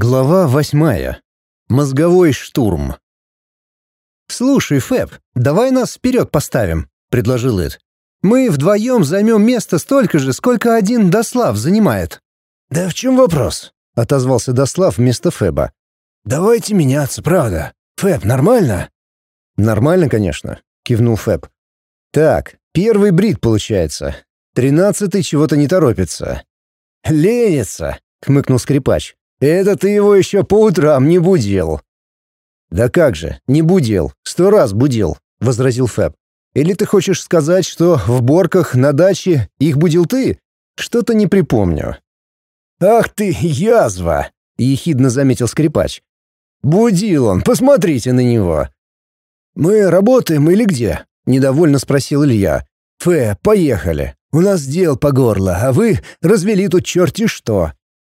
Глава 8. Мозговой штурм. «Слушай, Фэб, давай нас вперед поставим», — предложил Эд. «Мы вдвоем займем место столько же, сколько один Дослав занимает». «Да в чем вопрос?» — отозвался Дослав вместо Фэба. «Давайте меняться, правда. Фэб, нормально?» «Нормально, конечно», — кивнул Фэб. «Так, первый брит получается. 13-й чего-то не торопится». «Ленится», — хмыкнул скрипач. «Это ты его еще по утрам не будил». «Да как же, не будил, 100 раз будил», — возразил Фэб. «Или ты хочешь сказать, что в Борках на даче их будил ты? Что-то не припомню». «Ах ты, язва!» — ехидно заметил скрипач. «Будил он, посмотрите на него». «Мы работаем или где?» — недовольно спросил Илья. Поехали. У нас дел по горло, а вы развели тут черти что».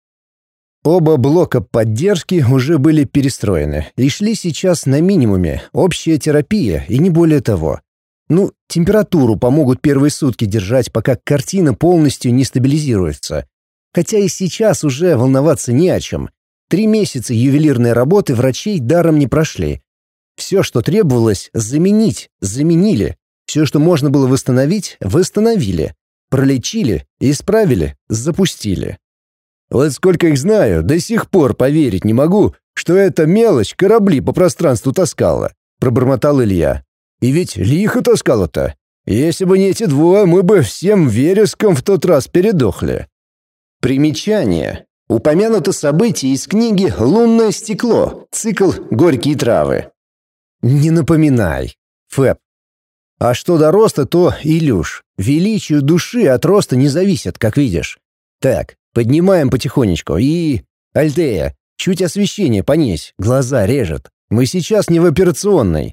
Оба блока поддержки уже были перестроены и шли сейчас на минимуме, общая терапия и не более того. Температуру помогут первые сутки держать, пока картина полностью не стабилизируется. Хотя и сейчас уже волноваться не о чем. 3 месяца ювелирной работы врачей даром не прошли. Все, что требовалось заменить, заменили. Все, что можно было восстановить, восстановили. Пролечили, исправили, запустили. «Вот сколько их знаю, до сих пор поверить не могу, что эта мелочь корабли по пространству таскала», — пробормотал Илья. «И ведь лихо таскала-то. Если бы не эти двое, мы бы всем вереском в тот раз передохли». Примечание. Упомянуто событие из книги «Лунное стекло. Цикл «Горькие травы». «Не напоминай, Фэб. А что до роста, то, Илюш, величие души от роста не зависит, как видишь. Так, поднимаем потихонечку и... Альтея, чуть освещение понизь, глаза режет. Мы сейчас не в операционной».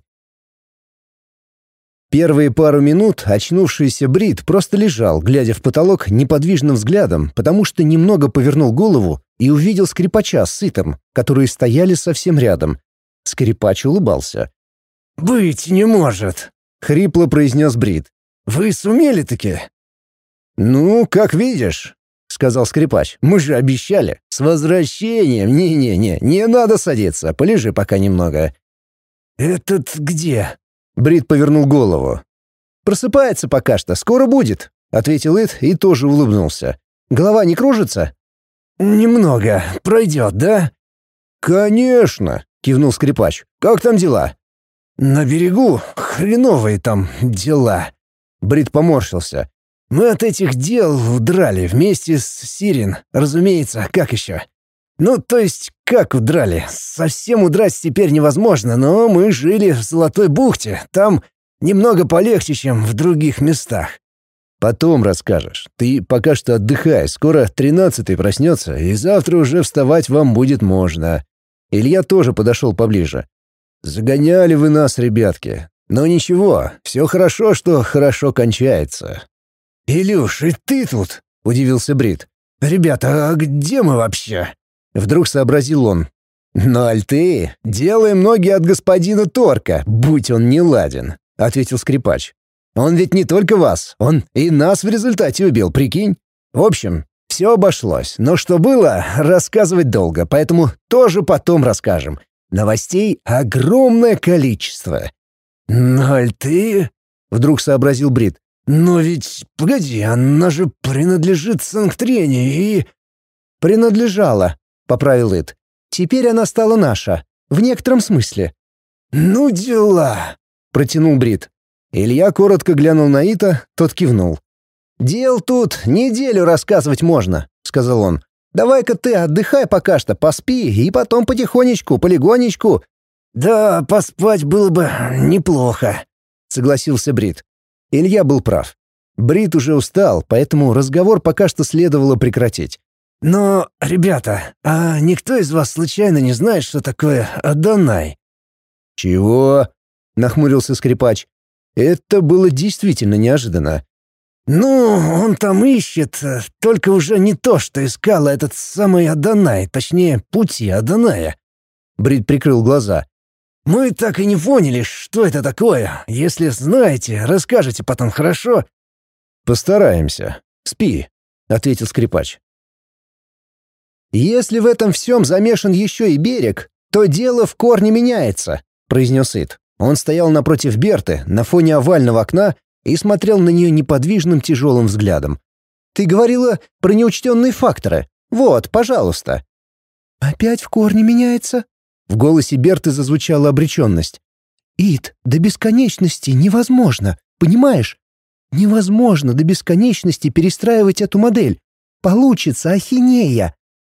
Первые пару минут очнувшийся Брит просто лежал, глядя в потолок неподвижным взглядом, потому что немного повернул голову и увидел скрипача с Сытом, которые стояли совсем рядом. Скрипач улыбался. «Быть не может», — хрипло произнес Брит. «Вы сумели-таки?» «Ну, как видишь», — сказал скрипач. «Мы же обещали. С возвращением. Не-не-не, не надо садиться. Полежи пока немного». «Этот где?» Брит повернул голову. «Просыпается пока что. Скоро будет», — ответил Эд и тоже улыбнулся. «Голова не кружится?» «Немного. Пройдет, да?» «Конечно», — кивнул скрипач. «Как там дела?» «На берегу хреновые там дела». Брит поморщился. «Мы от этих дел удрали вместе с Сирин, разумеется, как еще?» То есть, как удрали? Совсем удрать теперь невозможно, но мы жили в Золотой бухте. Там немного полегче, чем в других местах». «Потом расскажешь. Ты пока что отдыхай, скоро 13-й проснется, и завтра уже вставать вам будет можно». Илья тоже подошел поближе. «Загоняли вы нас, ребятки. Но ничего, все хорошо, что хорошо кончается». «Илюш, и ты тут?» — удивился Брит. «Ребята, а где мы вообще?» Вдруг сообразил он. «На Альтее делаем ноги от господина Торка, будь он неладен», — ответил скрипач. «Он ведь не только вас, он и нас в результате убил, прикинь? В общем, все обошлось, но что было, рассказывать долго, поэтому тоже потом расскажем. Новостей огромное количество». «На Альтее?» — вдруг сообразил Брит. «Но ведь, погоди, она же принадлежит Санктрене и...» «Принадлежала», — поправил Эд. «Теперь она стала наша. В некотором смысле». «Ну дела», — протянул Брит. Илья коротко глянул на Ита, тот кивнул. «Дел тут неделю рассказывать можно», — сказал он. «Давай-ка ты отдыхай пока что, поспи, и потом потихонечку, полегонечку». «Да, поспать было бы неплохо», — согласился Брит. Илья был прав. Брит уже устал, поэтому разговор пока что следовало прекратить. «Но, ребята, а никто из вас случайно не знает, что такое Адонай?» «Чего?» — нахмурился скрипач. Это было действительно неожиданно. Он там ищет, только уже не то, что искал этот самый Адонай, точнее, пути Адоная». Брит прикрыл глаза. «Мы так и не поняли, что это такое. Если знаете, расскажете потом, хорошо?» «Постараемся. Спи», — ответил скрипач. «Если в этом всем замешан еще и берег, то дело в корне меняется», — произнес Ит. Он стоял напротив Берты, на фоне овального окна, и смотрел на нее неподвижным тяжелым взглядом. «Ты говорила про неучтенные факторы. Вот, пожалуйста». «Опять в корне меняется?» В голосе Берты зазвучала обреченность. «Ит, до бесконечности невозможно, понимаешь? Невозможно до бесконечности перестраивать эту модель. Получится ахинея».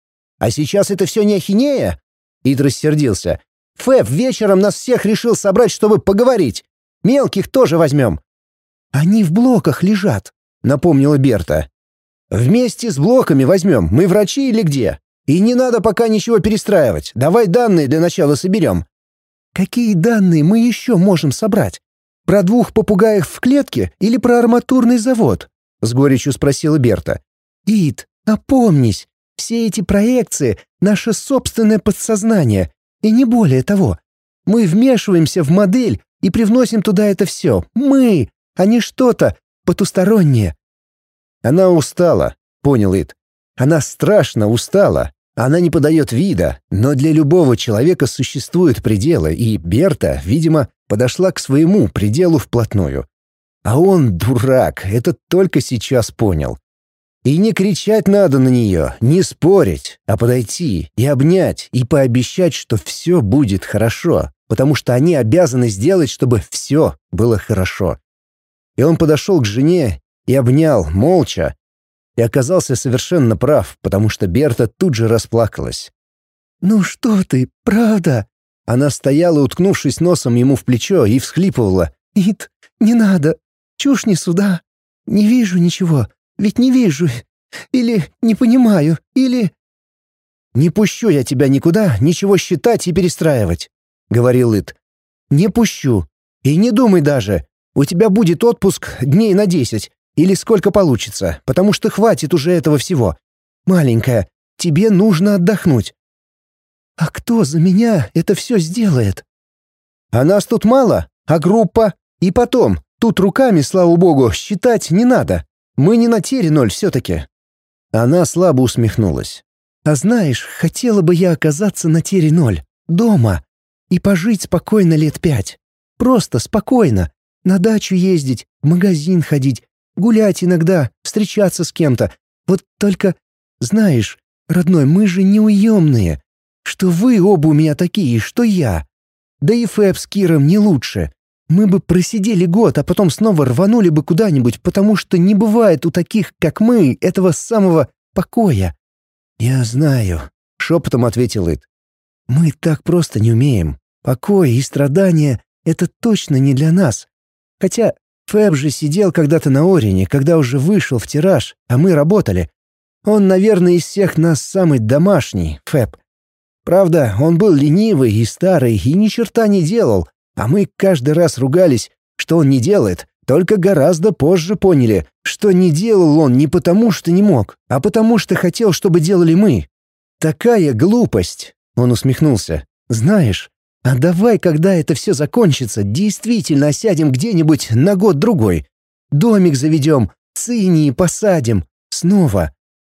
«А сейчас это все не ахинея?» Ит рассердился. «Фэб вечером нас всех решил собрать, чтобы поговорить. Мелких тоже возьмем». «Они в блоках лежат», — напомнила Берта. «Вместе с блоками возьмем. Мы врачи или где? И не надо пока ничего перестраивать. Давай данные для начала соберем». «Какие данные мы еще можем собрать? Про 2 попугаев в клетке или про арматурный завод?» — с горечью спросила Берта. «Ит, опомнись. Все эти проекции — наше собственное подсознание, и не более того. Мы вмешиваемся в модель и привносим туда это все. Мы, а не что-то потустороннее». «Она устала», — понял Ит. «Она страшно устала. Она не подает вида, но для любого человека существуют пределы, и Берта, видимо, подошла к своему пределу вплотную. А он, дурак, это только сейчас понял. И не кричать надо на нее, не спорить, а подойти и обнять, и пообещать, что все будет хорошо, потому что они обязаны сделать, чтобы все было хорошо». И он подошел к жене и обнял, молча, и оказался совершенно прав, потому что Берта тут же расплакалась. «Ну что ты, правда?» Она стояла, уткнувшись носом ему в плечо, и всхлипывала. «Ит, не надо. Чушь несу, да. Не вижу ничего. Ведь не вижу. Или не понимаю. Или...» «Не пущу я тебя никуда, ничего считать и перестраивать», — говорил Ит. «Не пущу. И не думай даже. У тебя будет отпуск дней на 10. Или сколько получится, потому что хватит уже этого всего. Маленькая, тебе нужно отдохнуть». «А кто за меня это все сделает?» «А нас тут мало, а группа? И потом, тут руками, слава богу, считать не надо. Мы не на тере 0 все-таки». Она слабо усмехнулась. «А знаешь, хотела бы я оказаться на тере 0, дома, и пожить спокойно лет 5. Просто спокойно. На дачу ездить, в магазин ходить, гулять иногда, встречаться с кем-то. Вот только, знаешь, родной, мы же неуемные. Что вы оба у меня такие, что я. Да и Фэб с Киром не лучше. Мы бы просидели год, а потом снова рванули бы куда-нибудь, потому что не бывает у таких, как мы, этого самого покоя». «Я знаю», — шепотом ответил Ит. «Мы так просто не умеем. Покой и страдания — это точно не для нас. Хотя Фэб же сидел когда-то на Орине, когда уже вышел в тираж, а мы работали. Он, наверное, из всех нас самый домашний, Фэб. Правда, он был ленивый и старый, и ни черта не делал, а мы каждый раз ругались, что он не делает, только гораздо позже поняли, что не делал он не потому, что не мог, а потому, что хотел, чтобы делали мы. Такая глупость!» — он усмехнулся. «Знаешь, а давай, когда это все закончится, действительно осядем где-нибудь на год-другой. Домик заведем, цинии посадим. Снова».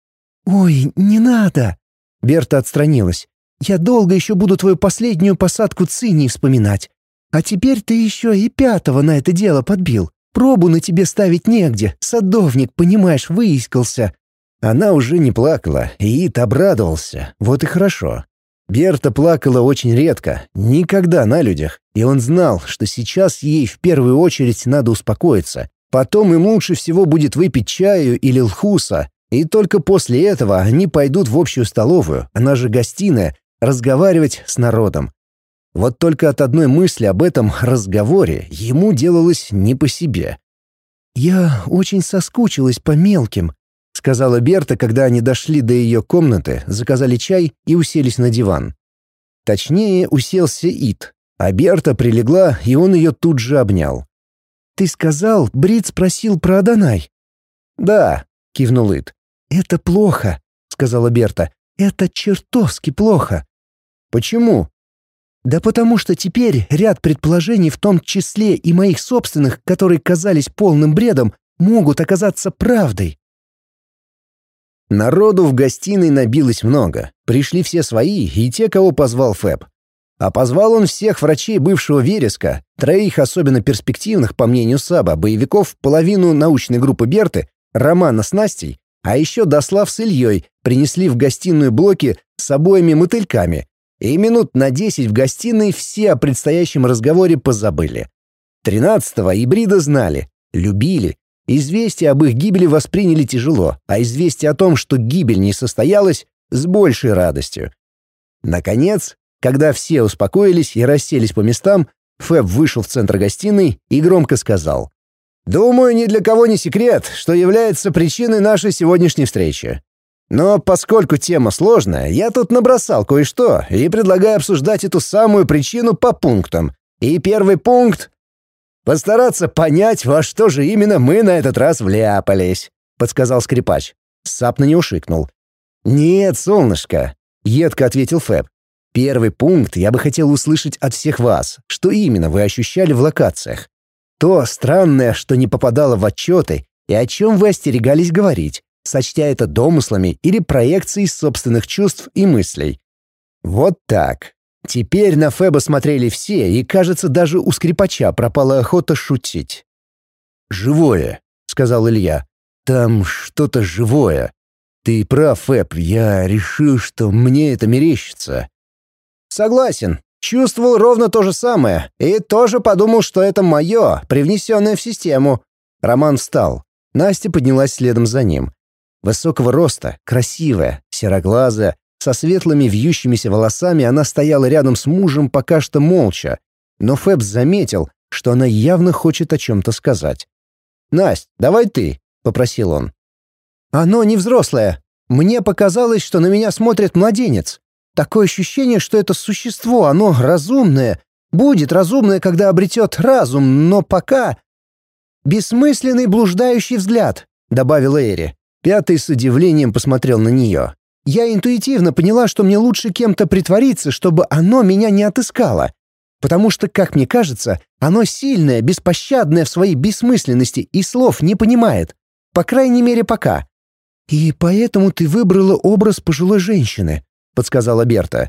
«Ой, не надо!» — Берта отстранилась. «Я долго еще буду твою последнюю посадку цинии вспоминать. А теперь ты еще и 5-го на это дело подбил. Пробу на тебе ставить негде. Садовник, понимаешь, выискался». Она уже не плакала, и Ит обрадовался. Вот и хорошо. Берта плакала очень редко, никогда на людях, и он знал, что сейчас ей в первую очередь надо успокоиться. Потом им лучше всего будет выпить чаю или лхуса, и только после этого они пойдут в общую столовую, она же гостиная, разговаривать с народом. Вот только от одной мысли об этом разговоре ему делалось не по себе. «Я очень соскучилась по мелким», — сказала Берта, когда они дошли до ее комнаты, заказали чай и уселись на диван. Точнее, уселся Ит, а Берта прилегла, и он ее тут же обнял. «Ты сказал, Брит спросил про Адонай?» «Да», — кивнул Ит. «Это плохо», — сказала Берта. «Это чертовски плохо». «Почему?» «Да потому что теперь ряд предположений, в том числе и моих собственных, которые казались полным бредом, могут оказаться правдой». Народу в гостиной набилось много. Пришли все свои и те, кого позвал Фэб. А позвал он всех врачей бывшего Вереска, 3 особенно перспективных, по мнению Саба, боевиков, половину научной группы Берты, Романа с Настей, а еще Дослав с Ильей принесли в гостиную блоки с обоими мотыльками. И минут на 10 в гостиной все о предстоящем разговоре позабыли. 13-го ибрида знали, любили. Известие об их гибели восприняли тяжело, а известие о том, что гибель не состоялась, с большей радостью. Наконец, когда все успокоились и расселись по местам, Фэб вышел в центр гостиной и громко сказал: «Думаю, ни для кого не секрет, что является причиной нашей сегодняшней встречи. Но поскольку тема сложная, я тут набросал кое-что и предлагаю обсуждать эту самую причину по пунктам. И первый пункт — постараться понять, во что же именно мы на этот раз вляпались», — подсказал скрипач. Сап на него шикнул. «Нет, солнышко», — едко ответил Фэб. «Первый пункт я бы хотел услышать от всех вас, что именно вы ощущали в локациях. То странное, что не попадало в отчеты, и о чем вы остерегались говорить, сочтя это домыслами или проекцией собственных чувств и мыслей. Вот так. Теперь на Фэба смотрели все, и, кажется, даже у скрипача пропала охота шутить. «Живое», — сказал Илья. «Там что-то живое. Ты прав, Фэб, я решил, что мне это мерещится». «Согласен. Чувствовал ровно то же самое. И тоже подумал, что это мое, привнесенное в систему». Роман встал. Настя поднялась следом за ним. Высокого роста, красивая, сероглазая, со светлыми вьющимися волосами она стояла рядом с мужем пока что молча. Но Фэб заметил, что она явно хочет о чем-то сказать. «Насть, давай ты», — попросил он. «Оно не взрослое. Мне показалось, что на меня смотрит младенец. Такое ощущение, что это существо, оно разумное, будет разумное, когда обретет разум, но пока...» «Бессмысленный блуждающий взгляд», — добавила Эри. 5-й с удивлением посмотрел на нее. «Я интуитивно поняла, что мне лучше кем-то притвориться, чтобы оно меня не отыскало. Потому что, как мне кажется, оно сильное, беспощадное в своей бессмысленности и слов не понимает. По крайней мере, пока». «И поэтому ты выбрала образ пожилой женщины», — подсказала Берта.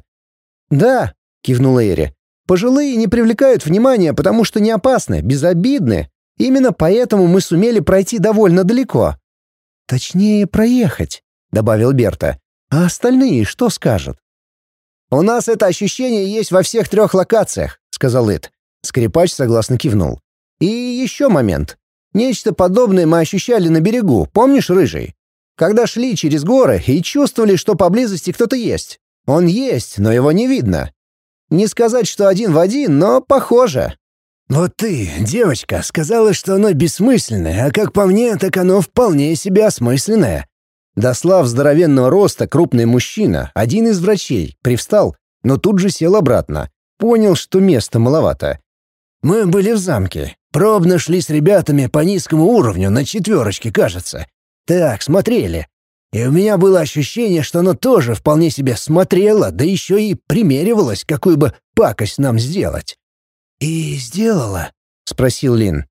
«Да», — кивнула Эри. «Пожилые не привлекают внимания, потому что не опасны, безобидны. Именно поэтому мы сумели пройти довольно далеко». «Точнее, проехать», — добавил Берта. «А остальные что скажут?» «У нас это ощущение есть во всех 3 локациях», — сказал Ит. Скрипач согласно кивнул. «И еще момент. Нечто подобное мы ощущали на берегу, помнишь, Рыжий? Когда шли через горы и чувствовали, что поблизости кто-то есть. Он есть, но его не видно. Не сказать, что один в один, но похоже». «Вот ты, девочка, сказала, что оно бессмысленное, а как по мне, так оно вполне себе осмысленное». Дослав здоровенного роста, крупный мужчина, один из врачей, привстал, но тут же сел обратно. Понял, что места маловато. «Мы были в замке. Пробно шли с ребятами по низкому уровню, на 4, кажется. Так, смотрели. И у меня было ощущение, что оно тоже вполне себе смотрело, да еще и примеривалось, какую бы пакость нам сделать». «И сделала?» — спросил Лин.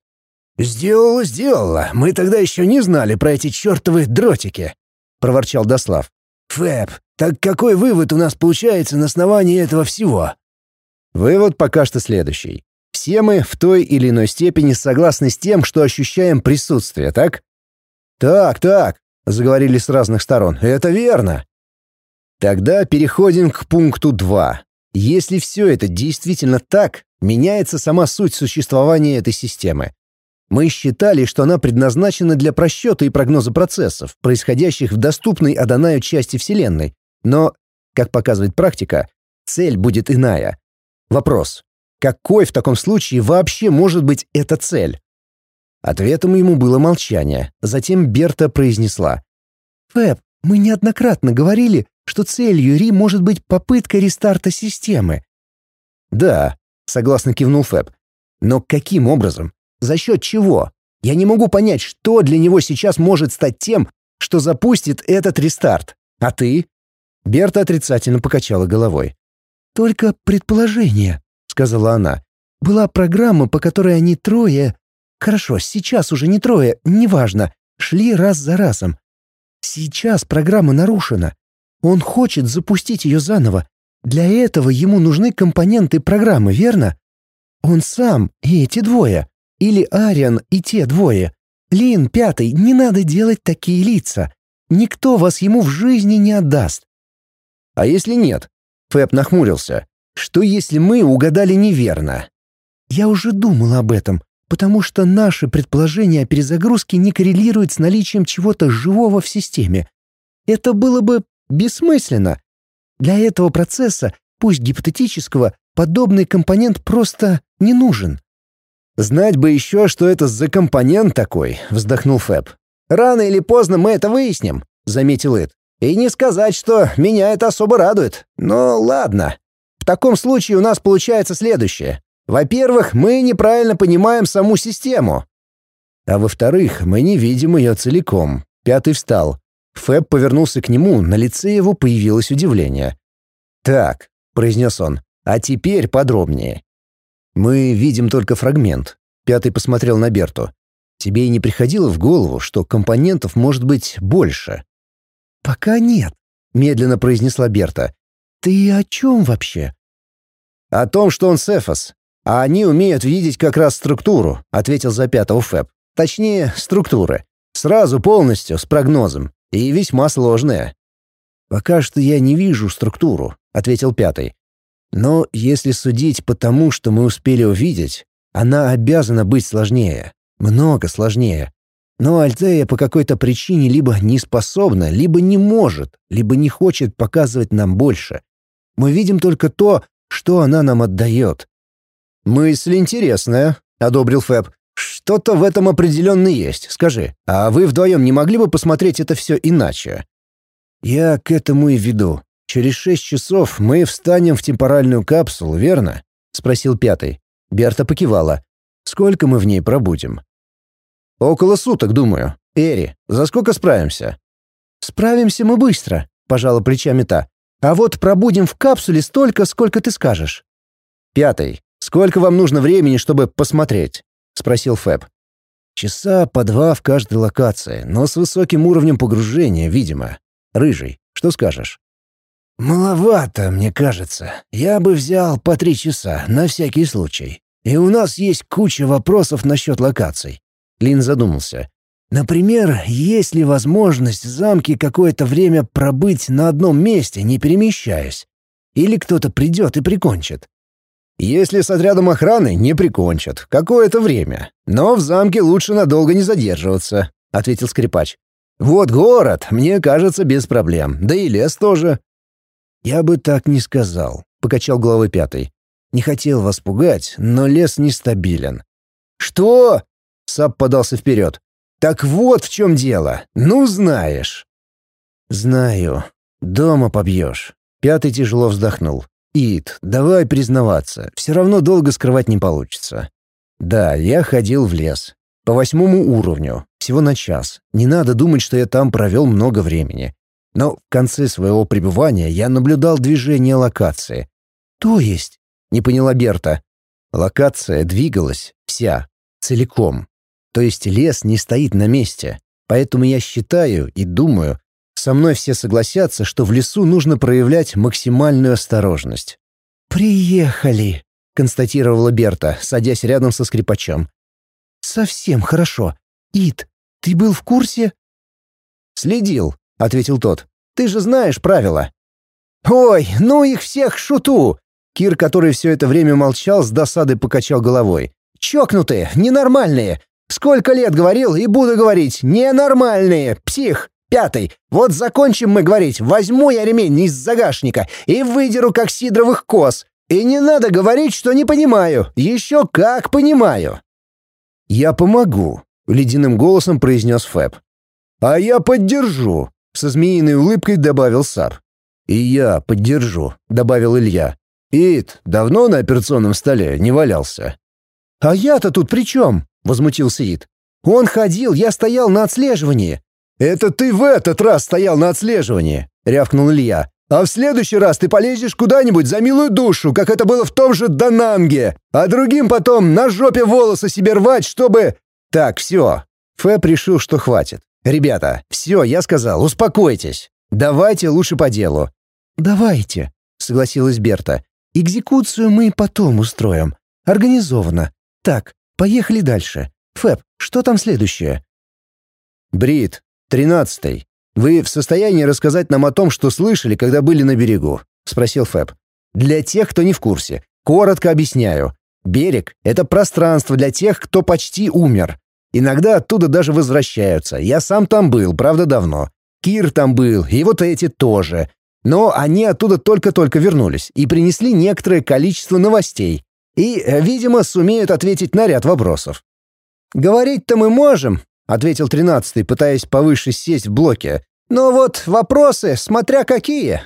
«Сделала. Мы тогда еще не знали про эти чертовы дротики», — проворчал Дослав. «Фэб, так какой вывод у нас получается на основании этого всего?» Вывод пока что следующий. Все мы в той или иной степени согласны с тем, что ощущаем присутствие, так? «Так», — заговорили с разных сторон, — «это верно». Тогда переходим к пункту 2. Если все это действительно так, меняется сама суть существования этой системы. Мы считали, что она предназначена для просчета и прогноза процессов, происходящих в доступной Адонаю части Вселенной. Но, как показывает практика, цель будет иная. Вопрос: какой в таком случае вообще может быть эта цель? Ответом ему было молчание. Затем Берта произнесла: «Фэб, мы неоднократно говорили, что целью Ри может быть попытка рестарта системы». «Да», — согласно кивнул Фэб. «Но каким образом? За счет чего? Я не могу понять, что для него сейчас может стать тем, что запустит этот рестарт. А ты?» Берта отрицательно покачала головой. «Только предположение», — сказала она. «Была программа, по которой они 3... Хорошо, сейчас уже не 3, неважно, шли раз за разом. Сейчас программа нарушена. Он хочет запустить ее заново. Для этого ему нужны компоненты программы, верно? Он сам и эти двое. Или Ариан и те двое. Лин, пятый, не надо делать такие лица. Никто вас ему в жизни не отдаст. А если нет? Фэб нахмурился. Что если мы угадали неверно? Я уже думал об этом, потому что наши предположения о перезагрузке не коррелируют с наличием чего-то живого в системе. Это было бы бессмысленно. Для этого процесса, пусть гипотетического, подобный компонент просто не нужен. «Знать бы еще, что это за компонент такой», — вздохнул Фэб. «Рано или поздно мы это выясним», — заметил Ид. «И не сказать, что меня это особо радует. Но ладно. В таком случае у нас получается следующее. Во-первых, мы неправильно понимаем саму систему. А во-вторых, мы не видим ее целиком». Пятый встал. Фэб повернулся к нему, на лице его появилось удивление. «Так», — произнес он, — «а теперь подробнее». «Мы видим только фрагмент». Пятый посмотрел на Берту. «Тебе и не приходило в голову, что компонентов может быть больше?» «Пока нет», — медленно произнесла Берта. «Ты о чем вообще?» «О том, что он Сефос. А они умеют видеть как раз структуру», — ответил за пятого Фэб. «Точнее, структуры. Сразу полностью, с прогнозом. И весьма сложные». «Пока что я не вижу структуру», — ответил пятый. «Но если судить по тому, что мы успели увидеть, она обязана быть сложнее. Много сложнее. Но Альтея по какой-то причине либо не способна, либо не может, либо не хочет показывать нам больше. Мы видим только то, что она нам отдает». «Мысль интересная», — одобрил Фэб. «Что-то в этом определенно есть. Скажи, а вы вдвоем не могли бы посмотреть это все иначе?» «Я к этому и веду. Через 6 часов мы встанем в темпоральную капсулу, верно?» — спросил пятый. Берта покивала. «Сколько мы в ней пробудем?» «Около суток, думаю. Эри, за сколько справимся?» «Справимся мы быстро», — пожала плечами та. «А вот пробудем в капсуле столько, сколько ты скажешь». «Пятый, сколько вам нужно времени, чтобы посмотреть?» — спросил Фэб. «Часа по 2 в каждой локации, но с высоким уровнем погружения, видимо. Рыжий, что скажешь?» «Маловато, мне кажется. Я бы взял по 3 часа, на всякий случай. И у нас есть куча вопросов насчет локаций». Лин задумался. «Например, есть ли возможность в замке какое-то время пробыть на одном месте, не перемещаясь? Или кто-то придет и прикончит?» «Если с отрядом охраны, не прикончат. Какое-то время. Но в замке лучше надолго не задерживаться», — ответил скрипач. «Вот город, мне кажется, без проблем. Да и лес тоже». «Я бы так не сказал», — покачал головой пятый. «Не хотел вас пугать, но лес нестабилен». «Что?» — Сап подался вперед. «Так вот в чем дело. Ну, знаешь». «Знаю. Дома побьешь». Пятый тяжело вздохнул. «Ид, давай признаваться, все равно долго скрывать не получится». «Да, я ходил в лес. По 8 уровню. Всего на час. Не надо думать, что я там провел много времени. Но в конце своего пребывания я наблюдал движение локации». «То есть?» — не поняла Берта. «Локация двигалась вся, целиком. То есть лес не стоит на месте. Поэтому я считаю и думаю, со мной все согласятся, что в лесу нужно проявлять максимальную осторожность». «Приехали», — констатировала Берта, садясь рядом со скрипачом. «Совсем хорошо. Ид, ты был в курсе?» «Следил», — ответил тот. «Ты же знаешь правила». «Ой, ну их всех шуту!» Кир, который все это время молчал, с досадой покачал головой. «Чокнутые, ненормальные. Сколько лет говорил и буду говорить. Ненормальные. Псих. Пятый. Вот закончим мы говорить. Возьму я ремень из загашника и выдеру, как сидоровых коз. И не надо говорить, что не понимаю. Еще как понимаю». «Я помогу», — ледяным голосом произнес Фэб. «А я поддержу», — со змеиной улыбкой добавил Сап. «И я поддержу», — добавил Илья. «Ид, давно на операционном столе не валялся?» «А я-то тут при чем?» — возмутился Ид. «Он ходил, я стоял на отслеживании». «Это ты в этот раз стоял на отслеживании», — рявкнул Илья. «А в следующий раз ты полезешь куда-нибудь за милую душу, как это было в том же Дананге, а другим потом на жопе волосы себе рвать, чтобы...» «Так, все». Фэб решил, что хватит. «Ребята, все, я сказал, успокойтесь. Давайте лучше по делу». «Давайте», — согласилась Берта. «Экзекуцию мы потом устроим. Организованно. Так, поехали дальше. Фэб, что там следующее?» «Брит, 13-й. Вы в состоянии рассказать нам о том, что слышали, когда были на берегу?» — спросил Фэб. «Для тех, кто не в курсе. Коротко объясняю. Берег — это пространство для тех, кто почти умер. Иногда оттуда даже возвращаются. Я сам там был, правда, давно. Кир там был, и вот эти тоже. Но они оттуда только-только вернулись и принесли некоторое количество новостей. И, видимо, сумеют ответить на ряд вопросов». «Говорить-то мы можем», — ответил 13-й, пытаясь повыше сесть в блоке. «Но вот вопросы, смотря какие.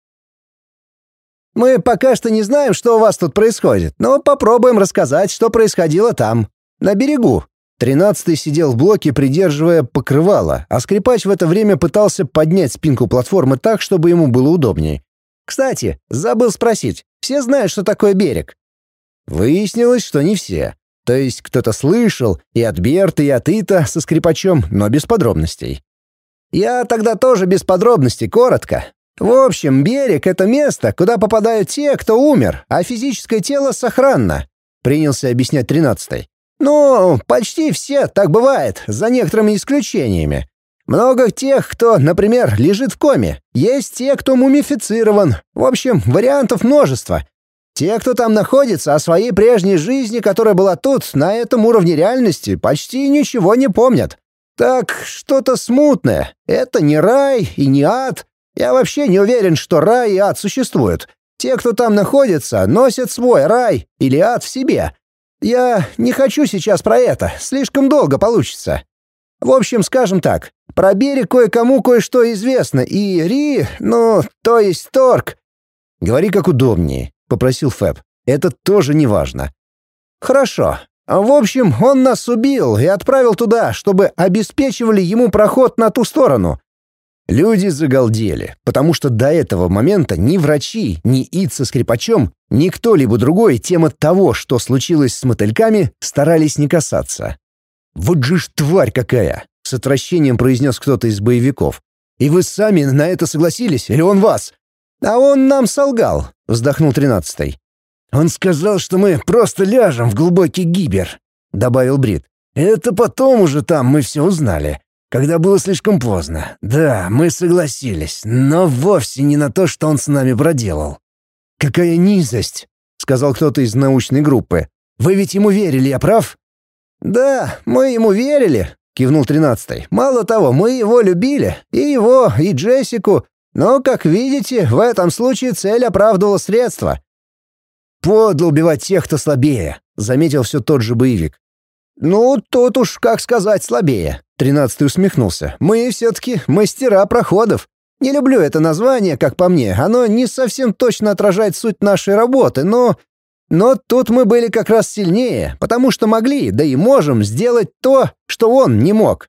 Мы пока что не знаем, что у вас тут происходит, но попробуем рассказать, что происходило там, на берегу». 13-й сидел в блоке, придерживая покрывало, а скрипач в это время пытался поднять спинку платформы так, чтобы ему было удобнее. «Кстати, забыл спросить, все знают, что такое берег?» Выяснилось, что не все. То есть кто-то слышал и от Берты, и от Ита со скрипачом, но без подробностей. «Я тогда тоже без подробностей, коротко. В общем, берег — это место, куда попадают те, кто умер, а физическое тело сохранно», — принялся объяснять 13-й. «Ну, почти все, так бывает, за некоторыми исключениями. Много тех, кто, например, лежит в коме. Есть те, кто мумифицирован. В общем, вариантов множество. Те, кто там находится, о своей прежней жизни, которая была тут, на этом уровне реальности, почти ничего не помнят. Так, что-то смутное. Это не рай и не ад. Я вообще не уверен, что рай и ад существуют. Те, кто там находится, носят свой рай или ад в себе. Я не хочу сейчас про это, слишком долго получится. В общем, скажем так, про берег кое-кому кое-что известно, и то есть Торг». «Говори как удобнее», — попросил Фэб. «Это тоже не важно». «Хорошо. В общем, он нас убил и отправил туда, чтобы обеспечивали ему проход на ту сторону». Люди загалдели, потому что до этого момента ни врачи, ни Ид со скрипачом, ни кто-либо другой тема того, что случилось с мотыльками, старались не касаться. «Вот же ж тварь какая!» — с отвращением произнес кто-то из боевиков. «И вы сами на это согласились, или он вас?» «А он нам солгал», — вздохнул 13-й. «Он сказал, что мы просто ляжем в глубокий гибер», — добавил Брит. «Это потом уже там мы все узнали. Когда было слишком поздно. Да, мы согласились, но вовсе не на то, что он с нами проделал». «Какая низость!» — сказал кто-то из научной группы. «Вы ведь ему верили, я прав?» «Да, мы ему верили», — кивнул 13-й. «Мало того, мы его любили, и его, и Джессику, но, как видите, в этом случае цель оправдывала средства». «Подло убивать тех, кто слабее», — заметил все тот же боевик. «Ну, тут уж, как сказать, слабее», — 13-й усмехнулся. «Мы все-таки мастера проходов. Не люблю это название, как по мне, оно не совсем точно отражает суть нашей работы, но тут мы были как раз сильнее, потому что могли, да и можем сделать то, что он не мог».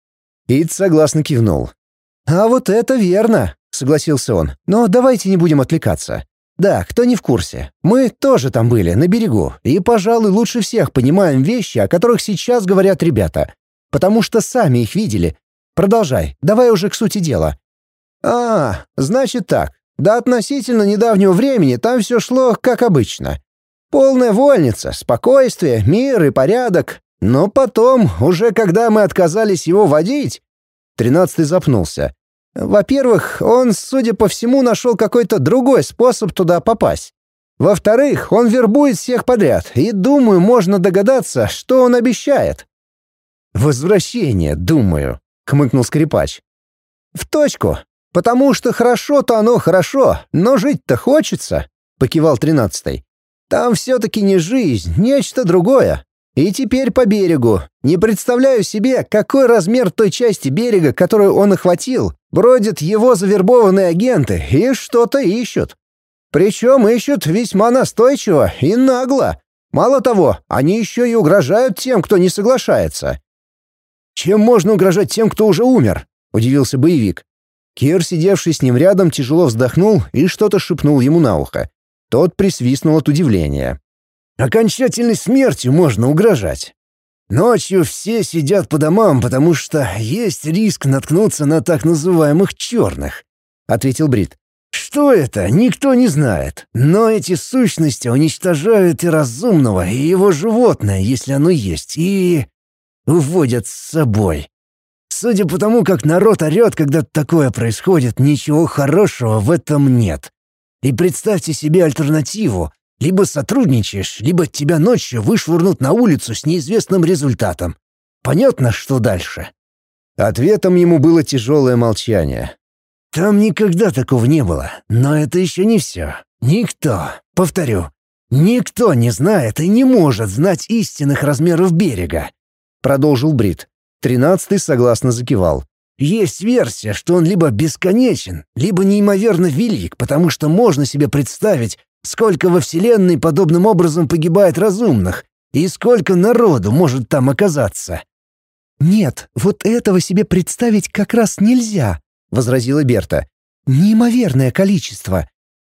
Ид согласно кивнул. «А вот это верно», — согласился он. «Но давайте не будем отвлекаться. Да, кто не в курсе, мы тоже там были, на берегу, и, пожалуй, лучше всех понимаем вещи, о которых сейчас говорят ребята, потому что сами их видели. Продолжай, давай уже к сути дела». Значит так, до относительно недавнего времени там все шло как обычно. Полная вольница, спокойствие, мир и порядок. Но потом, уже когда мы отказались его водить...» 13-й запнулся. «Во-первых, он, судя по всему, нашел какой-то другой способ туда попасть. Во-вторых, он вербует всех подряд, и, думаю, можно догадаться, что он обещает». «Возвращение, думаю», — хмыкнул скрипач. «В точку. Потому что хорошо-то оно хорошо, но жить-то хочется», — покивал 13-й. «Там все-таки не жизнь, нечто другое. И теперь по берегу. Не представляю себе, какой размер той части берега, которую он охватил. Бродят его завербованные агенты и что-то ищут. Причем ищут весьма настойчиво и нагло. Мало того, они еще и угрожают тем, кто не соглашается». «Чем можно угрожать тем, кто уже умер?» — удивился боевик. Кир, сидевший с ним рядом, тяжело вздохнул и что-то шепнул ему на ухо. Тот присвистнул от удивления. «Окончательной смертью можно угрожать». Ночью все сидят по домам, потому что есть риск наткнуться на так называемых черных», — ответил Брит. «Что это, никто не знает, но эти сущности уничтожают и разумного, и его животное, если оно есть, и уводят с собой. Судя по тому, как народ орет, когда такое происходит, ничего хорошего в этом нет. И представьте себе альтернативу. Либо сотрудничаешь, либо тебя ночью вышвырнут на улицу с неизвестным результатом. Понятно, что дальше?» Ответом ему было тяжелое молчание. «Там никогда такого не было, но это еще не все. Никто, повторю, никто не знает и не может знать истинных размеров берега», — продолжил Брит. 13-й согласно закивал. «Есть версия, что он либо бесконечен, либо неимоверно велик, потому что можно себе представить, сколько во Вселенной подобным образом погибает разумных, и сколько народу может там оказаться». «Нет, вот этого себе представить как раз нельзя», — возразила Берта. «Неимоверное количество».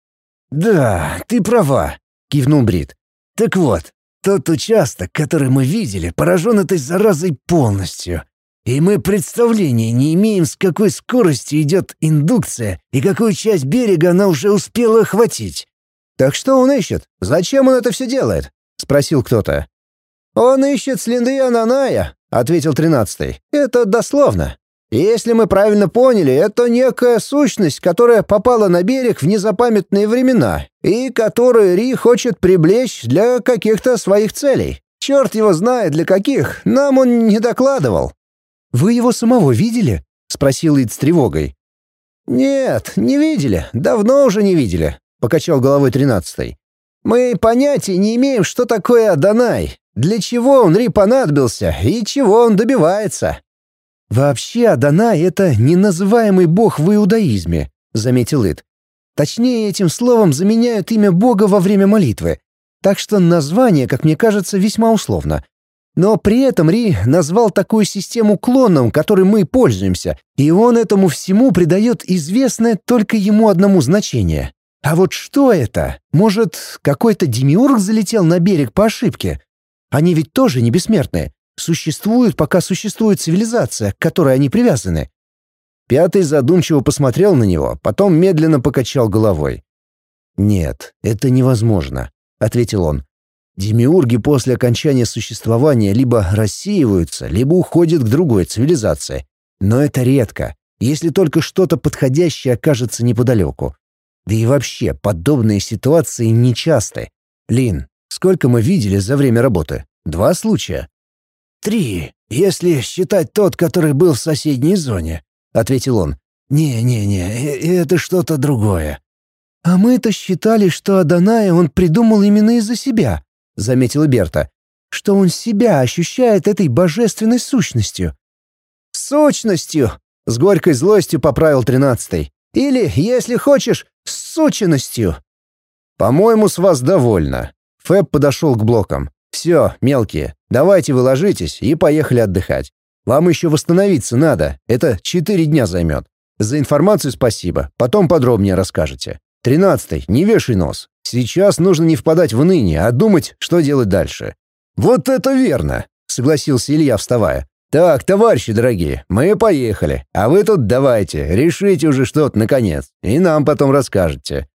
«Да, ты права», — кивнул Брит. «Так вот, тот участок, который мы видели, поражен этой заразой полностью. И мы представления не имеем, с какой скоростью идет индукция и какую часть берега она уже успела охватить». «Так что он ищет? Зачем он это все делает?» — спросил кто-то. «Он ищет следы Ананая», — ответил 13-й. «Это дословно. Если мы правильно поняли, это некая сущность, которая попала на берег в незапамятные времена и которую Ри хочет привлечь для каких-то своих целей. Черт его знает для каких, нам он не докладывал». «Вы его самого видели?» — спросил Ид с тревогой. «Нет, не видели. Давно уже не видели», — покачал головой 13-й. «Мы понятия не имеем, что такое Адонай, для чего он Ри понадобился и чего он добивается». «Вообще Адонай — это неназываемый бог в иудаизме», — заметил Ид. «Точнее, этим словом заменяют имя бога во время молитвы. Так что название, как мне кажется, весьма условно. Но при этом Ри назвал такую систему клоном, которой мы пользуемся, и он этому всему придает известное только ему одному значение. А вот что это? Может, какой-то демиург залетел на берег по ошибке? Они ведь тоже не бессмертные. Существуют, пока существует цивилизация, к которой они привязаны». 5-й задумчиво посмотрел на него, потом медленно покачал головой. «Нет, это невозможно», — ответил он. «Демиурги после окончания существования либо рассеиваются, либо уходят к другой цивилизации. Но это редко, если только что-то подходящее окажется неподалеку. Да и вообще, подобные ситуации нечасты. Лин, сколько мы видели за время работы? 2 случая?» 3, если считать тот, который был в соседней зоне», — ответил он. «Не, это что-то другое». «А мы-то считали, что Адоная он придумал именно из-за себя», — заметила Берта. «Что он себя ощущает этой божественной сущностью». «Сущностью!» — с горькой злостью поправил 13-й. «Или, если хочешь, сученностью». «По-моему, с вас довольно». Фэб подошел к блокам. «Все, мелкие, давайте вы ложитесь и поехали отдыхать. Вам еще восстановиться надо, это 4 дня займет. За информацию спасибо, потом подробнее расскажете. 13-й, не вешай нос. Сейчас нужно не впадать в уныние, а думать, что делать дальше». «Вот это верно!» — согласился Илья, вставая. «Так, товарищи дорогие, мы поехали, а вы тут давайте, решите уже что-то наконец, и нам потом расскажете».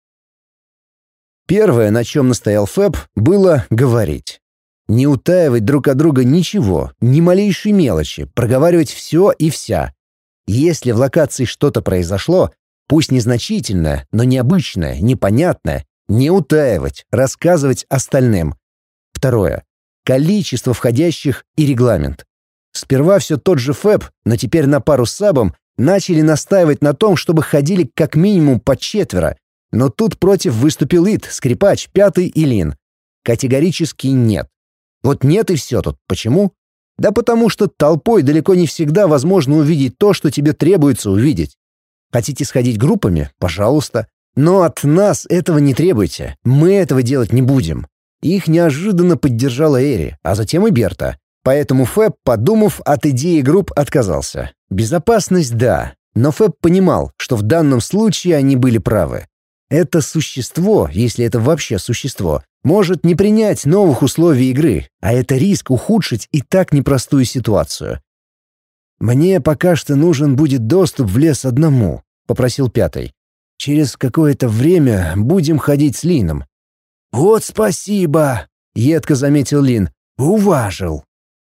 Первое, на чем настоял Фэб, было говорить. Не утаивать друг от друга ничего, ни малейшей мелочи, проговаривать все и вся. Если в локации что-то произошло, пусть незначительное, но необычное, непонятное, не утаивать, рассказывать остальным. Второе. Количество входящих и регламент. Сперва все тот же Фэб, но теперь на пару с Сабом начали настаивать на том, чтобы ходили как минимум по 4, но тут против выступил Ид, Скрипач, 5-й и Лин. Категорически нет. Вот нет и все тут. Почему? Да потому что толпой далеко не всегда возможно увидеть то, что тебе требуется увидеть. Хотите сходить группами? Пожалуйста. Но от нас этого не требуйте. Мы этого делать не будем. Их неожиданно поддержала Эри, а затем и Берта. Поэтому Фэб, подумав, от идеи групп отказался. Безопасность — да. Но Фэб понимал, что в данном случае они были правы. Это существо, если это вообще существо, может не принять новых условий игры, а это риск ухудшить и так непростую ситуацию. «Мне пока что нужен будет доступ в лес одному», — попросил пятый. «Через какое-то время будем ходить с Лином». «Вот спасибо», — едко заметил Лин. «Уважил».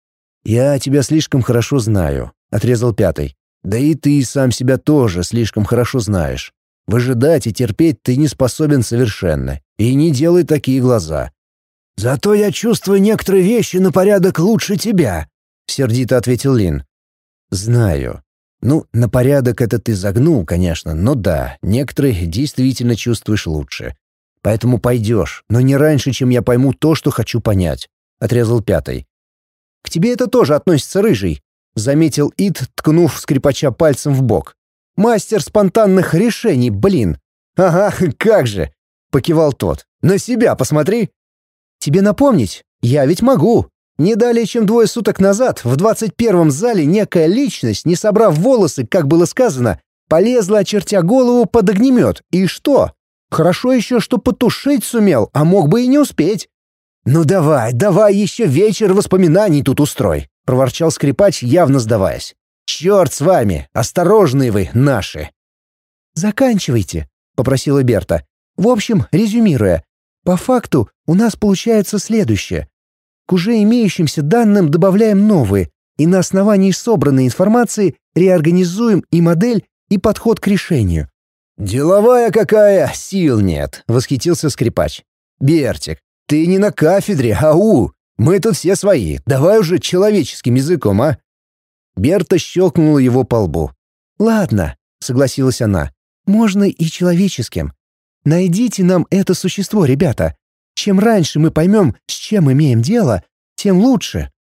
«Я тебя слишком хорошо знаю», — отрезал пятый. «Да и ты сам себя тоже слишком хорошо знаешь. Выжидать и терпеть ты не способен совершенно. И не делай такие глаза». «Зато я чувствую некоторые вещи на порядок лучше тебя», — сердито ответил Лин. «Знаю. Ну, на порядок это ты загнул, конечно, но да, некоторые действительно чувствуешь лучше. Поэтому пойдешь, но не раньше, чем я пойму то, что хочу понять», — отрезал пятый. «К тебе это тоже относится, Рыжий», — заметил Ид, ткнув скрипача пальцем в бок. «Мастер спонтанных решений, блин». «Ага, как же», — покивал тот. «На себя посмотри». «Тебе напомнить? Я ведь могу. Не далее, чем 2 суток назад, в 21-м зале некая личность, не собрав волосы, как было сказано, полезла, очертя голову под огнемет. И что? Хорошо еще, что потушить сумел, а мог бы и не успеть». «Ну давай еще вечер воспоминаний тут устрой», — проворчал скрипач, явно сдаваясь. «Черт с вами! Осторожные вы, наши!» «Заканчивайте», — попросила Берта. «В общем, резюмируя, по факту у нас получается следующее. К уже имеющимся данным добавляем новые, и на основании собранной информации реорганизуем и модель, и подход к решению». «Деловая какая, сил нет», — восхитился скрипач. «Бертик, ты не на кафедре, ау! Мы тут все свои, давай уже человеческим языком, а?» Берта щелкнула его по лбу. «Ладно», — согласилась она, — «можно и человеческим. Найдите нам это существо, ребята. Чем раньше мы поймем, с чем имеем дело, тем лучше».